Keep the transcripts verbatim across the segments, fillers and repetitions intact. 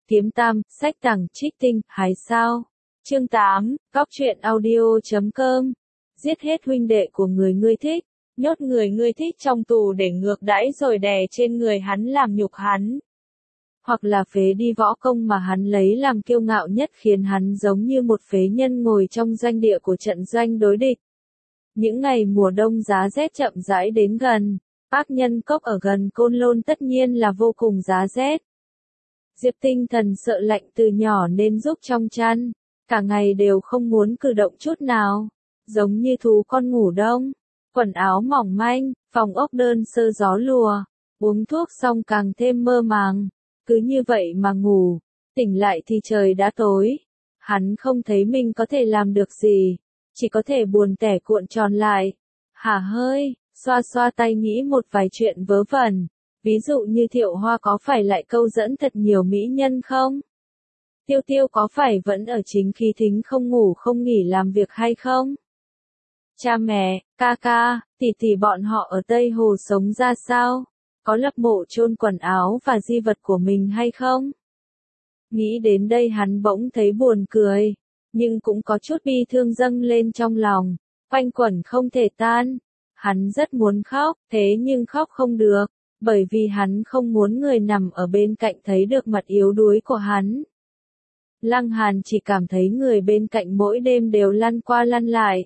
Kiếm tam, sách tàng trích tinh, hái sao. Chương tám, Cóc truyện audio chấm com. Giết hết huynh đệ của người ngươi thích, nhốt người ngươi thích trong tù để ngược đãi rồi đè trên người hắn làm nhục hắn. Hoặc là phế đi võ công mà hắn lấy làm kiêu ngạo nhất khiến hắn giống như một phế nhân ngồi trong doanh địa của trận doanh đối địch. Những ngày mùa đông giá rét chậm rãi đến gần, Ác Nhân Cốc ở gần Côn Lôn tất nhiên là vô cùng giá rét. Diệp Tinh Thần sợ lạnh từ nhỏ nên rúc trong chăn, cả ngày đều không muốn cử động chút nào, giống như thú con ngủ đông, quần áo mỏng manh, phòng ốc đơn sơ gió lùa, uống thuốc xong càng thêm mơ màng, cứ như vậy mà ngủ, tỉnh lại thì trời đã tối. Hắn không thấy mình có thể làm được gì, chỉ có thể buồn tẻ cuộn tròn lại, hả hơi, xoa xoa tay nghĩ một vài chuyện vớ vẩn. Ví dụ như Thiệu Hoa có phải lại câu dẫn thật nhiều mỹ nhân không? Tiêu Tiêu có phải vẫn ở chính khí thính không ngủ không nghỉ làm việc hay không? Cha mẹ, ca ca, tỷ tỷ bọn họ ở Tây Hồ sống ra sao? Có lập mộ chôn quần áo và di vật của mình hay không? Nghĩ đến đây hắn bỗng thấy buồn cười, nhưng cũng có chút bi thương dâng lên trong lòng, quanh quẩn không thể tan. Hắn rất muốn khóc, thế nhưng khóc không được. Bởi vì hắn không muốn người nằm ở bên cạnh thấy được mặt yếu đuối của hắn. Lăng Hàn chỉ cảm thấy người bên cạnh mỗi đêm đều lăn qua lăn lại.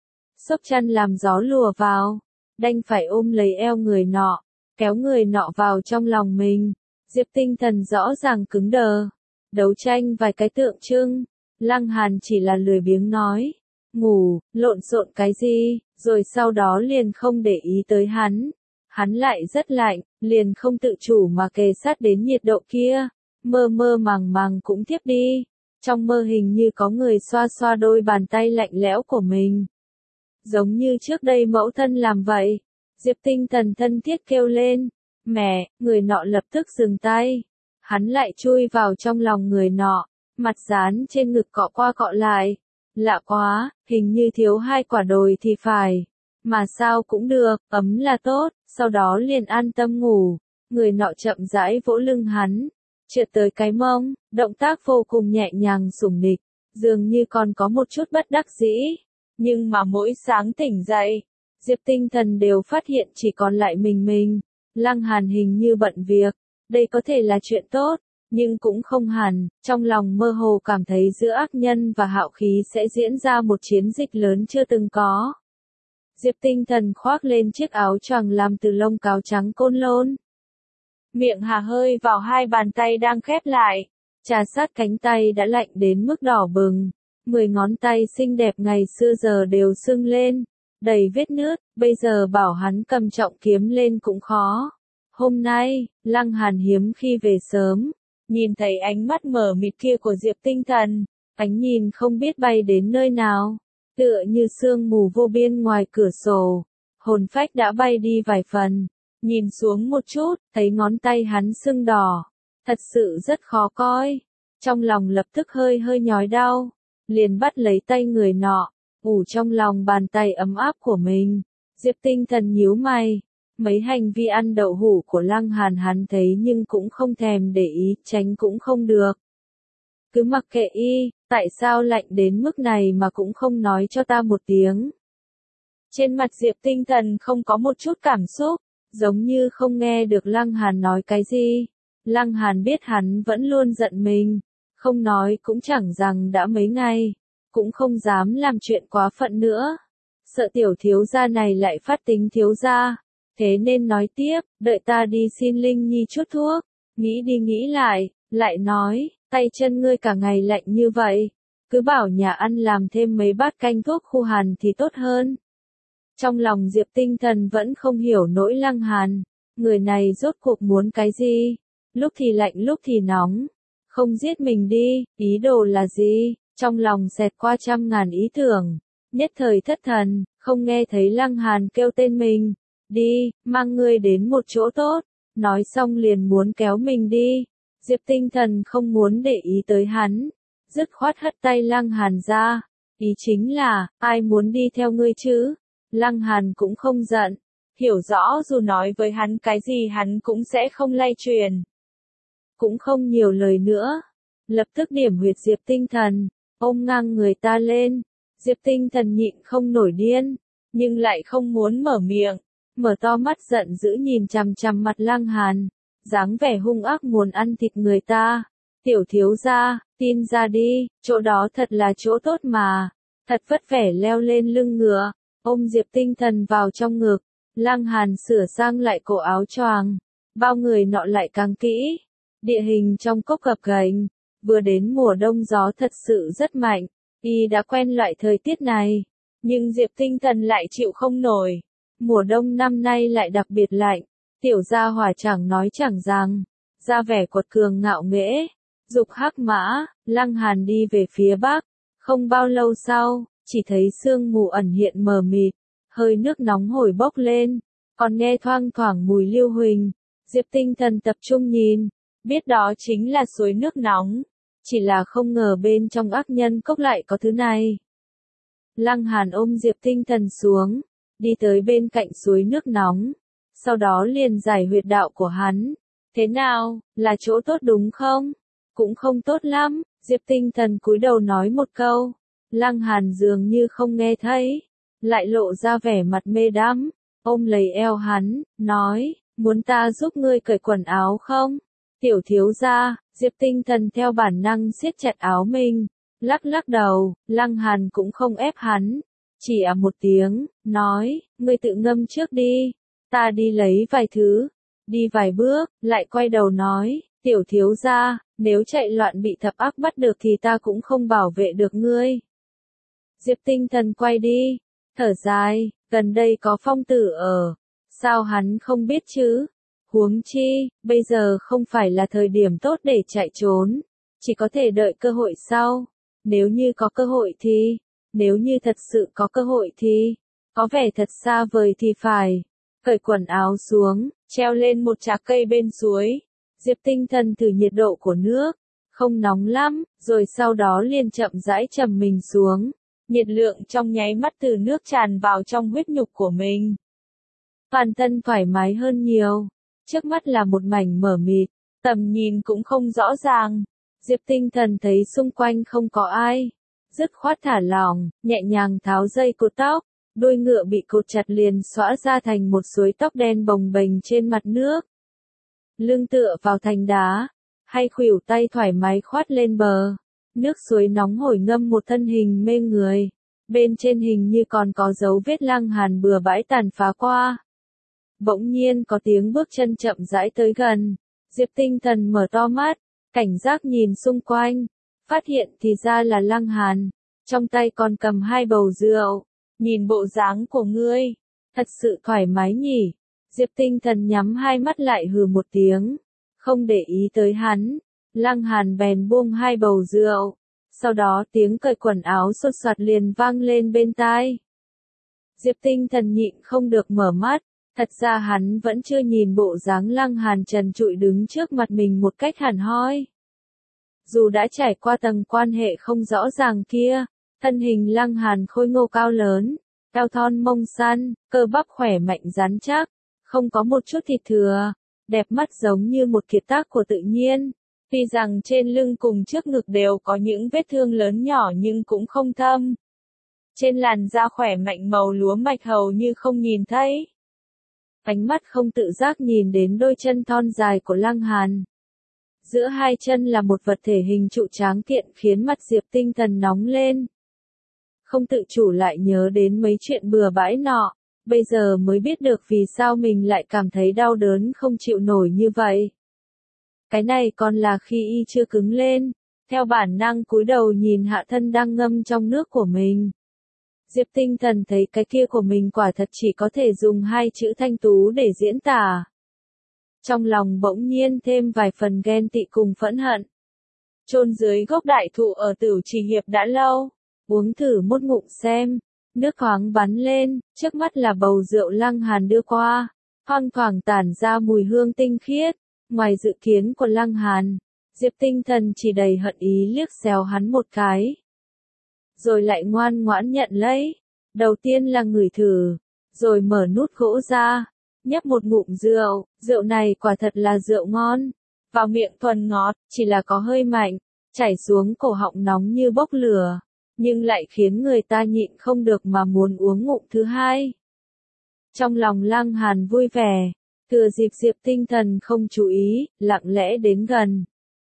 Xốc chăn làm gió lùa vào, đành phải ôm lấy eo người nọ, kéo người nọ vào trong lòng mình. Diệp Tinh Thần rõ ràng cứng đờ, đấu tranh vài cái tượng trưng. Lăng Hàn chỉ là lười biếng nói, ngủ, lộn xộn cái gì, rồi sau đó liền không để ý tới hắn. Hắn lại rất lạnh, liền không tự chủ mà kề sát đến nhiệt độ kia, mơ mơ màng màng cũng thiếp đi. Trong mơ hình như có người xoa xoa đôi bàn tay lạnh lẽo của mình. Giống như trước đây mẫu thân làm vậy. Diệp Tinh Thần thân thiết kêu lên, mẹ, người nọ lập tức dừng tay. Hắn lại chui vào trong lòng người nọ, mặt dán trên ngực cọ qua cọ lại. Lạ quá, hình như thiếu hai quả đồi thì phải. Mà sao cũng được, ấm là tốt, sau đó liền an tâm ngủ. Người nọ chậm rãi vỗ lưng hắn, trượt tới cái mông, động tác vô cùng nhẹ nhàng sủng nịch, dường như còn có một chút bất đắc dĩ. Nhưng mà mỗi sáng tỉnh dậy, Diệp Tinh Thần đều phát hiện chỉ còn lại mình mình. Lăng Hàn hình như bận việc, đây có thể là chuyện tốt, nhưng cũng không hẳn. Trong lòng mơ hồ cảm thấy giữa Ác Nhân và Hạo Khí sẽ diễn ra một chiến dịch lớn chưa từng có. Diệp Tinh Thần khoác lên chiếc áo choàng làm từ lông cáo trắng Côn Lôn. Miệng hà hơi vào hai bàn tay đang khép lại, trà sát cánh tay đã lạnh đến mức đỏ bừng. Mười ngón tay xinh đẹp ngày xưa giờ đều sưng lên, đầy vết nứt, bây giờ bảo hắn cầm trọng kiếm lên cũng khó. Hôm nay, Lăng Hàn hiếm khi về sớm, nhìn thấy ánh mắt mờ mịt kia của Diệp Tinh Thần, ánh nhìn không biết bay đến nơi nào. Tựa như sương mù vô biên ngoài cửa sổ, hồn phách đã bay đi vài phần, nhìn xuống một chút, thấy ngón tay hắn sưng đỏ, thật sự rất khó coi, trong lòng lập tức hơi hơi nhói đau, liền bắt lấy tay người nọ, ủ trong lòng bàn tay ấm áp của mình. Diệp Tinh Thần nhíu mày, mấy hành vi ăn đậu hũ của Lăng Hàn hắn thấy nhưng cũng không thèm để ý, tránh cũng không được. Cứ mặc kệ y, tại sao lạnh đến mức này mà cũng không nói cho ta một tiếng. Trên mặt Diệp Tinh Thần không có một chút cảm xúc, giống như không nghe được Lăng Hàn nói cái gì. Lăng Hàn biết hắn vẫn luôn giận mình, không nói cũng chẳng rằng đã mấy ngày, cũng không dám làm chuyện quá phận nữa. Sợ tiểu thiếu gia này lại phát tính thiếu gia, thế nên nói tiếp, đợi ta đi xin Linh Nhi chút thuốc. Nghĩ đi nghĩ lại, lại nói, tay chân ngươi cả ngày lạnh như vậy, cứ bảo nhà ăn làm thêm mấy bát canh thuốc khu hàn thì tốt hơn. Trong lòng Diệp Tinh Thần vẫn không hiểu nỗi Lăng Hàn, người này rốt cuộc muốn cái gì, lúc thì lạnh lúc thì nóng, không giết mình đi, ý đồ là gì, trong lòng xẹt qua trăm ngàn ý tưởng, nhất thời thất thần, không nghe thấy Lăng Hàn kêu tên mình, đi, mang ngươi đến một chỗ tốt, nói xong liền muốn kéo mình đi. Diệp Tinh Thần không muốn để ý tới hắn, dứt khoát hất tay Lăng Hàn ra, ý chính là, ai muốn đi theo ngươi chứ? Lăng Hàn cũng không giận, hiểu rõ dù nói với hắn cái gì hắn cũng sẽ không lay truyền. cũng không nhiều lời nữa. Lập tức điểm huyệt Diệp Tinh Thần, ôm ngang người ta lên. Diệp Tinh Thần nhịn không nổi điên, nhưng lại không muốn mở miệng, mở to mắt giận dữ nhìn chằm chằm mặt Lăng Hàn, dáng vẻ hung ác muốn ăn thịt người ta. Tiểu thiếu gia, tin ra đi, chỗ đó thật là chỗ tốt mà. Thật vất vẻ leo lên lưng ngựa, ôm Diệp Tinh Thần vào trong ngực. Lăng Hàn sửa sang lại cổ áo choàng, bao người nọ lại càng kỹ. Địa hình trong cốc gập ghềnh, vừa đến mùa đông gió thật sự rất mạnh, y đã quen loại thời tiết này, nhưng Diệp Tinh Thần lại chịu không nổi. Mùa đông năm nay lại đặc biệt lạnh, tiểu gia hỏa chẳng nói chẳng rằng, ra vẻ quật cường ngạo nghễ, dục hắc mã. Lăng Hàn đi về phía bắc, không bao lâu sau, chỉ thấy sương mù ẩn hiện mờ mịt, hơi nước nóng hổi bốc lên, còn nghe thoang thoảng mùi lưu huỳnh. Diệp Tinh Thần tập trung nhìn, biết đó chính là suối nước nóng, chỉ là không ngờ bên trong ác nhân cốc lại có thứ này. Lăng Hàn ôm Diệp Tinh Thần xuống, đi tới bên cạnh suối nước nóng, sau đó liền giải huyệt đạo của hắn. Thế nào, là chỗ tốt đúng không? Cũng không tốt lắm. Diệp Tinh Thần cúi đầu nói một câu, Lăng Hàn dường như không nghe thấy, lại lộ ra vẻ mặt mê đắm, ôm lấy eo hắn, nói, muốn ta giúp ngươi cởi quần áo không? Tiểu thiếu gia. Diệp Tinh Thần theo bản năng siết chặt áo mình, lắc lắc đầu. Lăng Hàn cũng không ép hắn, chỉ à một tiếng, nói, ngươi tự ngâm trước đi, ta đi lấy vài thứ. Đi vài bước, lại quay đầu nói, tiểu thiếu gia, nếu chạy loạn bị thập ác bắt được thì ta cũng không bảo vệ được ngươi. Diệp Tinh Thần quay đi, thở dài, gần đây có phong tử ở, sao hắn không biết chứ? Huống chi, bây giờ không phải là thời điểm tốt để chạy trốn, chỉ có thể đợi cơ hội sau. Nếu như có cơ hội thì, nếu như thật sự có cơ hội thì, có vẻ thật xa vời thì phải. Cởi quần áo xuống, treo lên một chạc cây bên suối. Diệp Tinh Thần thử nhiệt độ của nước, không nóng lắm, rồi sau đó liền chậm rãi trầm mình xuống. Nhiệt lượng trong nháy mắt từ nước tràn vào trong huyết nhục của mình. Toàn thân thoải mái hơn nhiều. Trước mắt là một mảnh mờ mịt, tầm nhìn cũng không rõ ràng. Diệp Tinh Thần thấy xung quanh không có ai, dứt khoát thả lỏng, nhẹ nhàng tháo dây cột tóc, đuôi ngựa bị cột chặt liền xõa ra thành một suối tóc đen bồng bềnh trên mặt nước. Lưng tựa vào thành đá, hay khuỷu tay thoải mái khoát lên bờ. Nước suối nóng hổi ngâm một thân hình mê người, bên trên hình như còn có dấu vết Lăng Hàn bừa bãi tàn phá qua. Bỗng nhiên có tiếng bước chân chậm rãi tới gần, Diệp Tinh Thần mở to mắt, cảnh giác nhìn xung quanh, phát hiện thì ra là Lăng Hàn, trong tay còn cầm hai bầu rượu. Nhìn bộ dáng của ngươi, thật sự thoải mái nhỉ? Diệp Tinh Thần nhắm hai mắt lại hừ một tiếng, không để ý tới hắn. Lăng Hàn bèn buông hai bầu rượu, sau đó tiếng cởi quần áo xột xoạt liền vang lên bên tai. Diệp Tinh Thần nhịn không được mở mắt, thật ra hắn vẫn chưa nhìn bộ dáng Lăng Hàn trần trụi đứng trước mặt mình một cách hẳn hoi. Dù đã trải qua tầng quan hệ không rõ ràng kia, thân hình Lăng Hàn khôi ngô cao lớn, eo thon mông săn, cơ bắp khỏe mạnh rắn chắc, không có một chút thịt thừa, đẹp mắt giống như một kiệt tác của tự nhiên. Tuy rằng trên lưng cùng trước ngực đều có những vết thương lớn nhỏ nhưng cũng không thâm. Trên làn da khỏe mạnh màu lúa mạch hầu như không nhìn thấy. Ánh mắt không tự giác nhìn đến đôi chân thon dài của Lăng Hàn. Giữa hai chân là một vật thể hình trụ tráng kiện khiến mặt Diệp Tinh Thần nóng lên. Không tự chủ lại nhớ đến mấy chuyện bừa bãi nọ, bây giờ mới biết được vì sao mình lại cảm thấy đau đớn không chịu nổi như vậy. Cái này còn là khi y chưa cứng lên, theo bản năng cúi đầu nhìn hạ thân đang ngâm trong nước của mình. Diệp Tinh Thần thấy cái kia của mình quả thật chỉ có thể dùng hai chữ thanh tú để diễn tả. Trong lòng bỗng nhiên thêm vài phần ghen tị cùng phẫn hận. Chôn dưới gốc đại thụ ở Tửu Trì Hiệp đã lâu, uống thử một ngụm xem, nước khoáng bắn lên, trước mắt là bầu rượu Lăng Hàn đưa qua, thoang thoảng tản ra mùi hương tinh khiết, ngoài dự kiến của Lăng Hàn. Diệp Tinh Thần chỉ đầy hận ý liếc xéo hắn một cái, rồi lại ngoan ngoãn nhận lấy. Đầu tiên là ngửi thử, rồi mở nút gỗ ra, nhấp một ngụm rượu, rượu này quả thật là rượu ngon, vào miệng thuần ngọt, chỉ là có hơi mạnh, chảy xuống cổ họng nóng như bốc lửa, nhưng lại khiến người ta nhịn không được mà muốn uống ngụm thứ hai. Trong lòng Lăng Hàn vui vẻ, thừa dịp Diệp Tinh Thần không chú ý, lặng lẽ đến gần.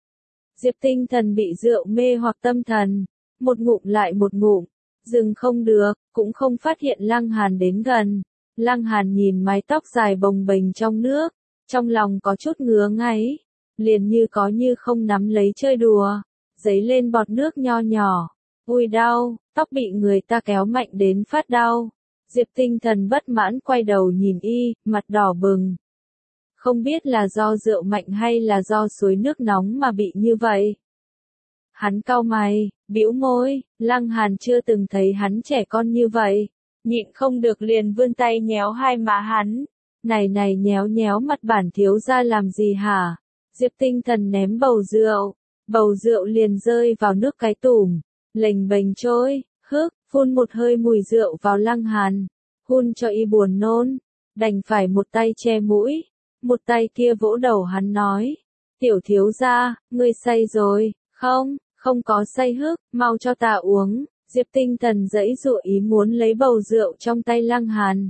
Diệp Tinh Thần bị rượu mê hoặc tâm thần, một ngụm lại một ngụm, dừng không được, cũng không phát hiện Lăng Hàn đến gần. Lăng Hàn nhìn mái tóc dài bồng bềnh trong nước, trong lòng có chút ngứa ngáy, liền như có như không nắm lấy chơi đùa, dấy lên bọt nước nho nhỏ. Ui đau, tóc bị người ta kéo mạnh đến phát đau. Diệp Tinh Thần bất mãn quay đầu nhìn y, mặt đỏ bừng. Không biết là do rượu mạnh hay là do suối nước nóng mà bị như vậy. Hắn cau mày, bĩu môi, Lăng Hàn chưa từng thấy hắn trẻ con như vậy, nhịn không được liền vươn tay nhéo hai má hắn. Này này nhéo nhéo mặt bản thiếu gia làm gì hả? Diệp Tinh Thần ném bầu rượu, bầu rượu liền rơi vào nước cái tủm, lềnh bềnh trôi, hức, phun một hơi mùi rượu vào Lăng Hàn, hun cho y buồn nôn, đành phải một tay che mũi, một tay kia vỗ đầu hắn nói, tiểu thiếu gia, ngươi say rồi, không, không có say hức, mau cho ta uống. Diệp Tinh Thần giãy giụa ý muốn lấy bầu rượu trong tay Lăng Hàn.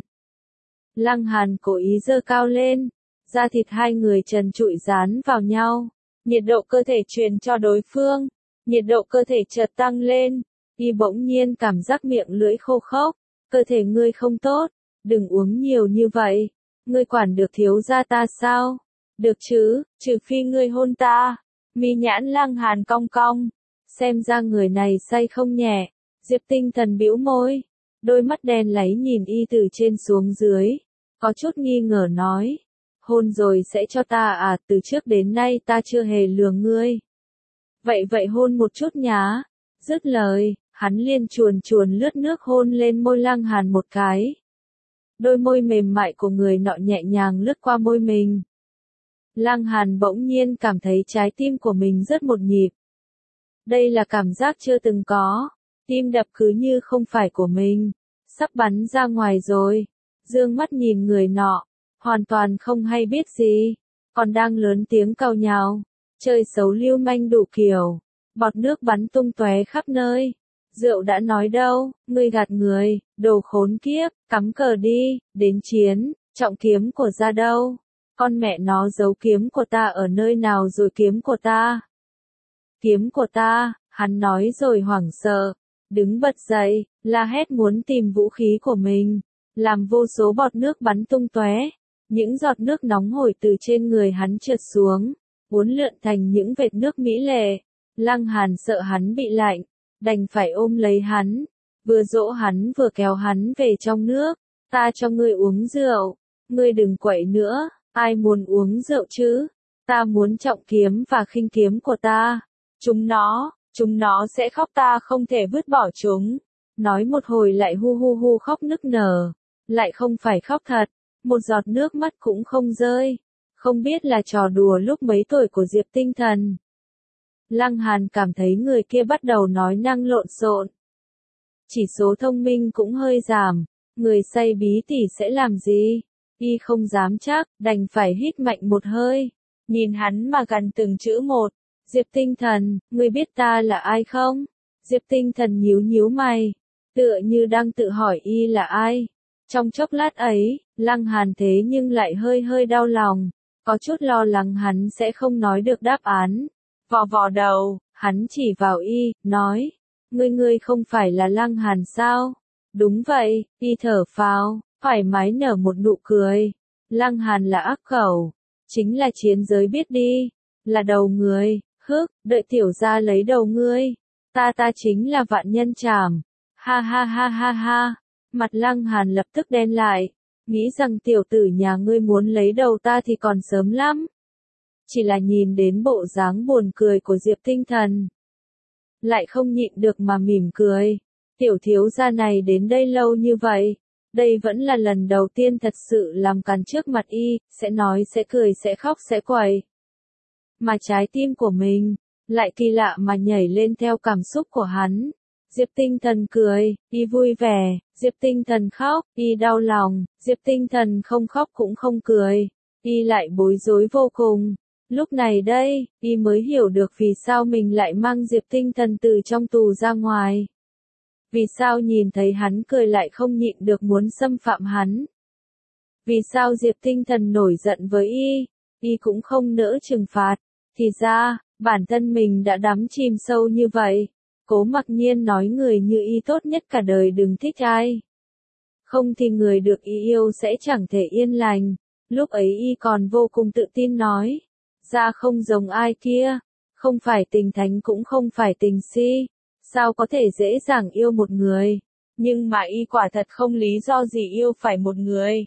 Lăng Hàn cố ý giơ cao lên, da thịt hai người trần trụi dán vào nhau, nhiệt độ cơ thể truyền cho đối phương, nhiệt độ cơ thể chợt tăng lên, y bỗng nhiên cảm giác miệng lưỡi khô khốc, cơ thể ngươi không tốt, đừng uống nhiều như vậy, ngươi quản được thiếu gia ta sao? Được chứ, trừ phi ngươi hôn ta. Mi nhãn Lăng Hàn cong cong, xem ra người này say không nhẹ. Diệp Tinh Thần bĩu môi, đôi mắt đen láy nhìn y từ trên xuống dưới, có chút nghi ngờ nói, hôn rồi sẽ cho ta à, từ trước đến nay ta chưa hề lừa ngươi. Vậy vậy hôn một chút nhá. Dứt lời, hắn liền chuồn chuồn lướt nước hôn lên môi Lăng Hàn một cái. Đôi môi mềm mại của người nọ nhẹ nhàng lướt qua môi mình. Lăng Hàn bỗng nhiên cảm thấy trái tim của mình rất một nhịp. Đây là cảm giác chưa từng có. Tim đập cứ như không phải của mình, sắp bắn ra ngoài rồi. Dương mắt nhìn người nọ, hoàn toàn không hay biết gì, còn đang lớn tiếng càu nhàu, chơi xấu lưu manh đủ kiểu, bọt nước bắn tung tóe khắp nơi. Rượu đã nói đâu, ngươi gạt người, đồ khốn kiếp, cắm cờ đi, đến chiến, trọng kiếm của ra đâu? Con mẹ nó giấu kiếm của ta ở nơi nào rồi kiếm của ta? Kiếm của ta, hắn nói rồi hoảng sợ. Đứng bật dậy, la hét muốn tìm vũ khí của mình, làm vô số bọt nước bắn tung tóe, những giọt nước nóng hổi từ trên người hắn trượt xuống, uốn lượn thành những vệt nước mỹ lệ. Lăng Hàn sợ hắn bị lạnh, đành phải ôm lấy hắn, vừa dỗ hắn vừa kéo hắn về trong nước. Ta cho ngươi uống rượu, ngươi đừng quậy nữa, ai muốn uống rượu chứ? Ta muốn trọng kiếm và khinh kiếm của ta. Chúng nó, chúng nó sẽ khóc, ta không thể vứt bỏ chúng. Nói một hồi lại hu hu hu khóc nức nở, lại không phải khóc thật, một giọt nước mắt cũng không rơi. Không biết là trò đùa lúc mấy tuổi của Diệp Tinh Thần. Lăng Hàn cảm thấy người kia bắt đầu nói năng lộn xộn. Chỉ số thông minh cũng hơi giảm, người say bí tỉ sẽ làm gì? Y không dám chắc, đành phải hít mạnh một hơi, nhìn hắn mà gần từng chữ một. Diệp Tinh Thần, ngươi biết ta là ai không? Diệp Tinh Thần nhíu nhíu mày, tựa như đang tự hỏi y là ai. Trong chốc lát ấy, Lăng Hàn thế nhưng lại hơi hơi đau lòng, có chút lo lắng hắn sẽ không nói được đáp án. Vò vò đầu, hắn chỉ vào y, nói, ngươi ngươi không phải là Lăng Hàn sao? Đúng vậy, y thở phào, thoải mái nở một nụ cười. Lăng Hàn là ác khẩu, chính là chiến giới biết đi, là đầu người, hức, đợi tiểu gia lấy đầu ngươi, ta ta chính là vạn nhân trảm. Ha ha ha ha ha, mặt Lăng Hàn lập tức đen lại, nghĩ rằng tiểu tử nhà ngươi muốn lấy đầu ta thì còn sớm lắm. Chỉ là nhìn đến bộ dáng buồn cười của Diệp Tinh Thần, lại không nhịn được mà mỉm cười. Tiểu thiếu gia này đến đây lâu như vậy, đây vẫn là lần đầu tiên thật sự làm càn trước mặt y, sẽ nói sẽ cười sẽ khóc sẽ quậy. Mà trái tim của mình, lại kỳ lạ mà nhảy lên theo cảm xúc của hắn. Diệp Tinh Thần cười, y vui vẻ, Diệp Tinh Thần khóc, y đau lòng, Diệp Tinh Thần không khóc cũng không cười, y lại bối rối vô cùng. Lúc này đây, y mới hiểu được vì sao mình lại mang Diệp Tinh Thần từ trong tù ra ngoài. Vì sao nhìn thấy hắn cười lại không nhịn được muốn xâm phạm hắn. Vì sao Diệp Tinh Thần nổi giận với y, y cũng không nỡ trừng phạt. Thì ra, bản thân mình đã đắm chìm sâu như vậy. Cố Mặc Nhiên nói người như y tốt nhất cả đời đừng thích ai. Không thì người được y yêu sẽ chẳng thể yên lành. Lúc ấy y còn vô cùng tự tin nói. Ra không giống ai kia. Không phải tình thánh cũng không phải tình si. Sao có thể dễ dàng yêu một người. Nhưng mà y quả thật không lý do gì yêu phải một người.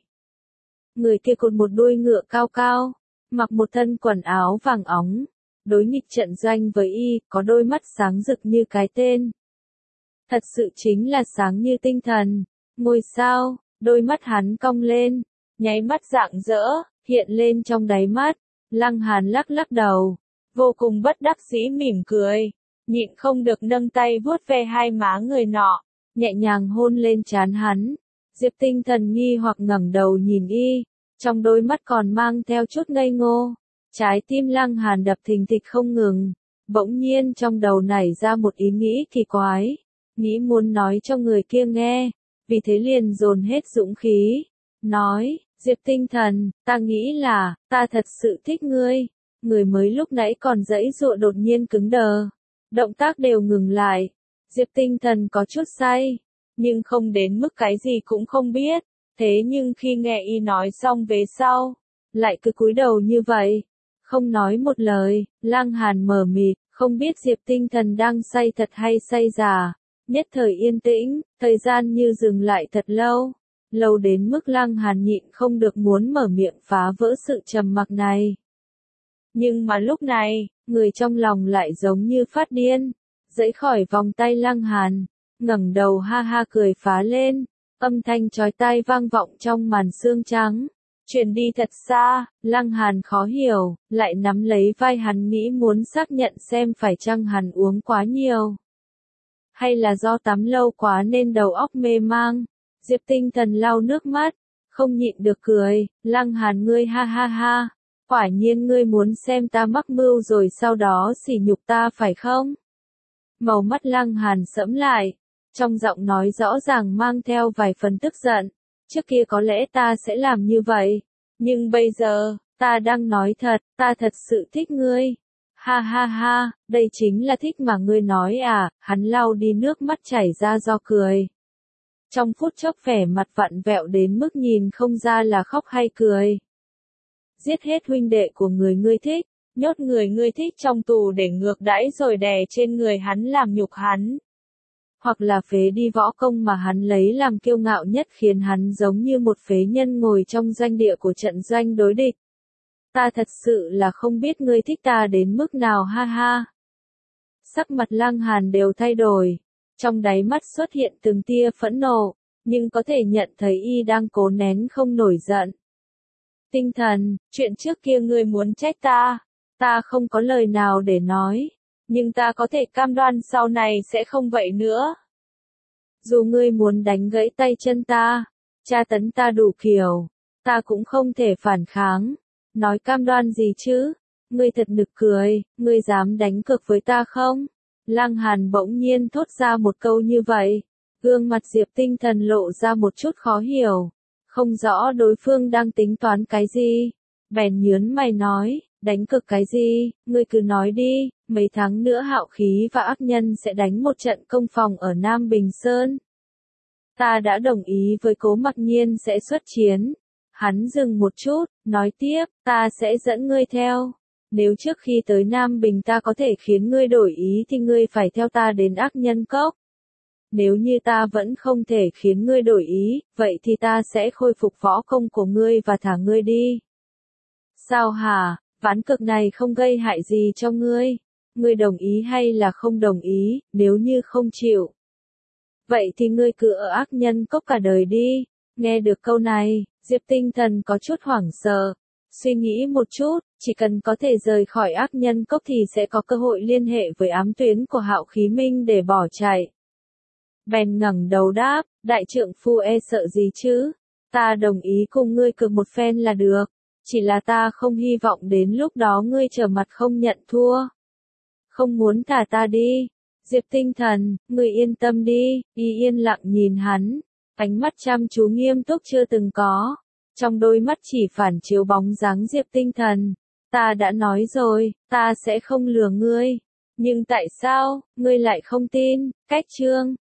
Người kia cột một đuôi ngựa cao cao. Mặc một thân quần áo vàng óng. Đối nghịch trận doanh với y, có đôi mắt sáng rực như cái tên. Thật sự chính là sáng như tinh thần. Ngôi sao, đôi mắt hắn cong lên, nháy mắt rạng rỡ, hiện lên trong đáy mắt. Lăng Hàn lắc lắc đầu, vô cùng bất đắc dĩ mỉm cười, nhịn không được nâng tay vuốt ve hai má người nọ, nhẹ nhàng hôn lên trán hắn. Diệp Tinh Thần nghi hoặc ngẩng đầu nhìn y, trong đôi mắt còn mang theo chút ngây ngô. Trái tim Lăng Hàn đập thình thịch không ngừng, bỗng nhiên trong đầu nảy ra một ý nghĩ kỳ quái, nghĩ muốn nói cho người kia nghe, vì thế liền dồn hết dũng khí, nói, Diệp Tinh Thần, ta nghĩ là, ta thật sự thích ngươi. Người mới lúc nãy còn giãy giụa đột nhiên cứng đờ, động tác đều ngừng lại. Diệp Tinh Thần có chút say, nhưng không đến mức cái gì cũng không biết, thế nhưng khi nghe y nói xong về sau, lại cứ cúi đầu như vậy. Không nói một lời, Lăng Hàn mờ mịt, không biết Diệp Tinh Thần đang say thật hay say giả. Nhất thời yên tĩnh, thời gian như dừng lại thật lâu. Lâu đến mức Lăng Hàn nhịn không được muốn mở miệng phá vỡ sự trầm mặc này. Nhưng mà lúc này, người trong lòng lại giống như phát điên. Giãy khỏi vòng tay Lăng Hàn, ngẩng đầu ha ha cười phá lên. Âm thanh chói tai vang vọng trong màn sương trắng. Truyền đi thật xa, Lăng Hàn khó hiểu, lại nắm lấy vai hắn nghĩ muốn xác nhận xem phải chăng hắn uống quá nhiều. Hay là do tắm lâu quá nên đầu óc mê mang. Diệp Tinh Thần lau nước mắt, không nhịn được cười, Lăng Hàn ngươi ha ha ha, quả nhiên ngươi muốn xem ta mắc mưu rồi sau đó sỉ nhục ta phải không? Màu mắt Lăng Hàn sẫm lại, trong giọng nói rõ ràng mang theo vài phần tức giận. Trước kia có lẽ ta sẽ làm như vậy, nhưng bây giờ, ta đang nói thật, ta thật sự thích ngươi. Ha ha ha, đây chính là thích mà ngươi nói à, hắn lau đi nước mắt chảy ra do cười. Trong phút chốc vẻ mặt vặn vẹo đến mức nhìn không ra là khóc hay cười. Giết hết huynh đệ của người ngươi thích, nhốt người ngươi thích trong tù để ngược đãi rồi đè trên người hắn làm nhục hắn. Hoặc là phế đi võ công mà hắn lấy làm kiêu ngạo nhất khiến hắn giống như một phế nhân ngồi trong doanh địa của trận doanh đối địch. Ta thật sự là không biết ngươi thích ta đến mức nào ha ha. Sắc mặt Lăng Hàn đều thay đổi, trong đáy mắt xuất hiện từng tia phẫn nộ, nhưng có thể nhận thấy y đang cố nén không nổi giận. Tinh Thần, chuyện trước kia ngươi muốn trách ta, ta không có lời nào để nói. Nhưng ta có thể cam đoan sau này sẽ không vậy nữa. Dù ngươi muốn đánh gãy tay chân ta, tra tấn ta đủ kiểu, ta cũng không thể phản kháng. Nói cam đoan gì chứ? Ngươi thật nực cười, ngươi dám đánh cược với ta không? Lăng Hàn bỗng nhiên thốt ra một câu như vậy. Gương mặt Diệp Tinh Thần lộ ra một chút khó hiểu. Không rõ đối phương đang tính toán cái gì. Bèn nhớn mày nói, đánh cược cái gì, ngươi cứ nói đi. Mấy tháng nữa Hạo Khí và Ác Nhân sẽ đánh một trận công phòng ở Nam Bình Sơn. Ta đã đồng ý với Cố Mặc Nhiên sẽ xuất chiến. Hắn dừng một chút, nói tiếp, ta sẽ dẫn ngươi theo. Nếu trước khi tới Nam Bình ta có thể khiến ngươi đổi ý thì ngươi phải theo ta đến Ác Nhân Cốc. Nếu như ta vẫn không thể khiến ngươi đổi ý, vậy thì ta sẽ khôi phục võ công của ngươi và thả ngươi đi. Sao hả, ván cược này không gây hại gì cho ngươi? Ngươi đồng ý hay là không đồng ý, nếu như không chịu. Vậy thì ngươi cứ ở Ác Nhân Cốc cả đời đi. Nghe được câu này, Diệp Tinh Thần có chút hoảng sợ. Suy nghĩ một chút, chỉ cần có thể rời khỏi Ác Nhân Cốc thì sẽ có cơ hội liên hệ với ám tuyến của Hạo Khí Minh để bỏ chạy. Bèn ngẩng đầu đáp, đại trượng phu e sợ gì chứ? Ta đồng ý cùng ngươi cược một phen là được. Chỉ là ta không hy vọng đến lúc đó ngươi trở mặt không nhận thua. Không muốn thả ta đi. Diệp Tinh Thần, ngươi yên tâm đi, y yên lặng nhìn hắn, ánh mắt chăm chú nghiêm túc chưa từng có. Trong đôi mắt chỉ phản chiếu bóng dáng Diệp Tinh Thần. Ta đã nói rồi, ta sẽ không lừa ngươi. Nhưng tại sao, ngươi lại không tin? Cách chương